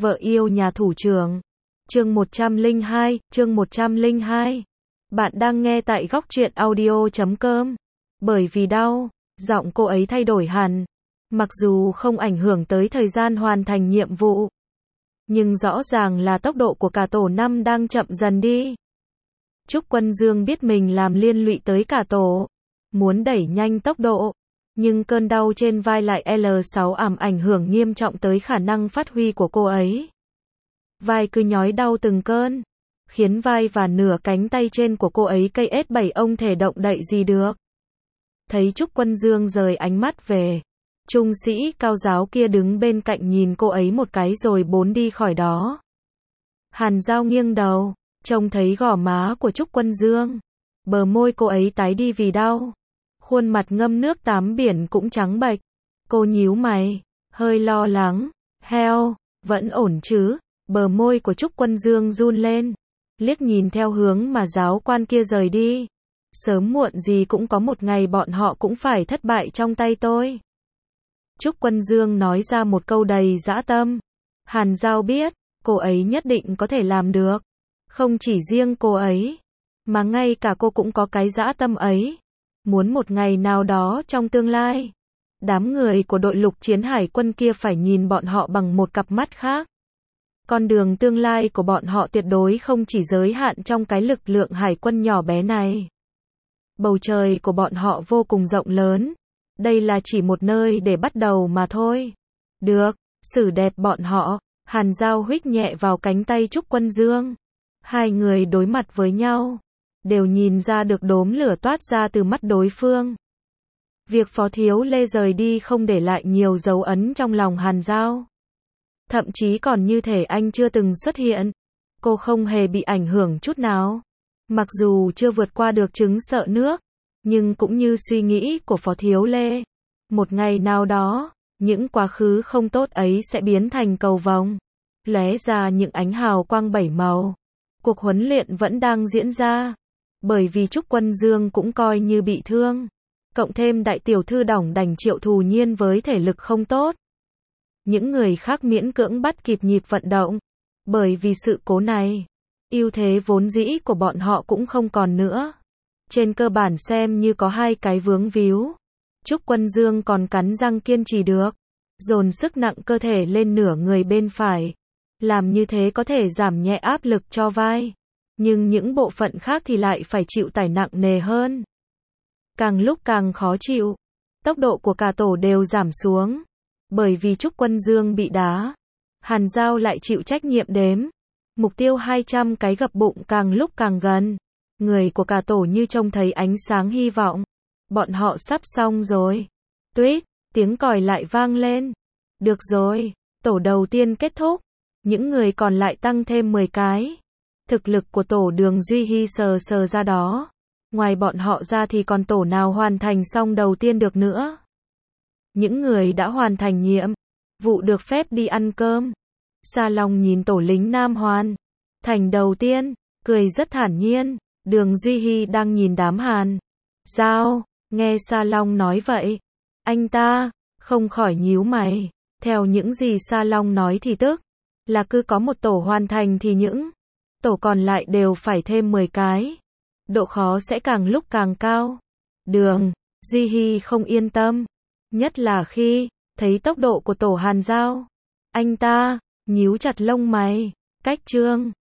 Vợ yêu nhà thủ trưởng. Chương 102. Bạn đang nghe tại góc truyện audio.com. Bởi vì đau, giọng cô ấy thay đổi hẳn. Mặc dù không ảnh hưởng tới thời gian hoàn thành nhiệm vụ, nhưng rõ ràng là tốc độ của cả tổ 5 đang chậm dần đi. Trúc Quân Dương biết mình làm liên lụy tới cả tổ, muốn đẩy nhanh tốc độ, nhưng cơn đau trên vai lại L6 ảm ảnh hưởng nghiêm trọng tới khả năng phát huy của cô ấy. Vai cứ nhói đau từng cơn, khiến vai và nửa cánh tay trên của cô ấy cây S7 ông thể động đậy gì được. Thấy Trúc Quân Dương rời ánh mắt về, trung sĩ cao giáo kia đứng bên cạnh nhìn cô ấy một cái rồi bốn đi khỏi đó. Hàn Giao nghiêng đầu, trông thấy gò má của Trúc Quân Dương, bờ môi cô ấy tái đi vì đau, khuôn mặt ngâm nước tắm biển cũng trắng bệch. Cô nhíu mày, hơi lo lắng, heo, vẫn ổn chứ? Bờ môi của Trúc Quân Dương run lên, liếc nhìn theo hướng mà giáo quan kia rời đi. Sớm muộn gì cũng có một ngày bọn họ cũng phải thất bại trong tay tôi. Trúc Quân Dương nói ra một câu đầy dã tâm. Hàn Giao biết, cô ấy nhất định có thể làm được. Không chỉ riêng cô ấy, mà ngay cả cô cũng có cái dã tâm ấy. Muốn một ngày nào đó trong tương lai, đám người của đội lục chiến hải quân kia phải nhìn bọn họ bằng một cặp mắt khác. Con đường tương lai của bọn họ tuyệt đối không chỉ giới hạn trong cái lực lượng hải quân nhỏ bé này. Bầu trời của bọn họ vô cùng rộng lớn. Đây là chỉ một nơi để bắt đầu mà thôi. Được, xử đẹp bọn họ. Hàn Giao huých nhẹ vào cánh tay Trúc Quân Dương. Hai người đối mặt với nhau, đều nhìn ra được đốm lửa toát ra từ mắt đối phương. Việc Phó Thiếu Lê rời đi không để lại nhiều dấu ấn trong lòng Hàn Giao. Thậm chí còn như thể anh chưa từng xuất hiện. Cô không hề bị ảnh hưởng chút nào. Mặc dù chưa vượt qua được chứng sợ nước, nhưng cũng như suy nghĩ của Phó Thiếu Lê. Một ngày nào đó, những quá khứ không tốt ấy sẽ biến thành cầu vồng, lóe ra những ánh hào quang bảy màu. Cuộc huấn luyện vẫn đang diễn ra, bởi vì Trúc Quân Dương cũng coi như bị thương. Cộng thêm đại tiểu thư đỏng đành Triệu Thù Nhiên với thể lực không tốt. Những người khác miễn cưỡng bắt kịp nhịp vận động. Bởi vì sự cố này, ưu thế vốn dĩ của bọn họ cũng không còn nữa. Trên cơ bản xem như có hai cái vướng víu. Trúc Quân Dương còn cắn răng kiên trì được, dồn sức nặng cơ thể lên nửa người bên phải. Làm như thế có thể giảm nhẹ áp lực cho vai. Nhưng những bộ phận khác thì lại phải chịu tải nặng nề hơn. Càng lúc càng khó chịu. Tốc độ của cả tổ đều giảm xuống. Bởi vì Trúc Quân Dương bị đá, Hàn Giao lại chịu trách nhiệm đếm. Mục tiêu 200 cái gập bụng càng lúc càng gần. Người của cả tổ như trông thấy ánh sáng hy vọng. Bọn họ sắp xong rồi. Tuýt, tiếng còi lại vang lên. Được rồi, tổ đầu tiên kết thúc. Những người còn lại tăng thêm 10 cái. Thực lực của tổ Đường Duy Hy sờ ra đó. Ngoài bọn họ ra thì còn tổ nào hoàn thành xong đầu tiên được nữa. Những người đã hoàn thành nhiệm vụ được phép đi ăn cơm. Sa Long nhìn tổ lính Nam Hoàn thành đầu tiên, cười rất thản nhiên. Đường Duy Hy đang nhìn đám Hàn Giao, nghe Sa Long nói vậy, anh ta không khỏi nhíu mày. Theo những gì Sa Long nói thì tức là cứ có một tổ hoàn thành thì những tổ còn lại đều phải thêm 10 cái. Độ khó sẽ càng lúc càng cao. Đường Duy Hy không yên tâm, nhất là khi thấy tốc độ của tổ Hàn Giao. Anh ta nhíu chặt lông mày. Cách Trương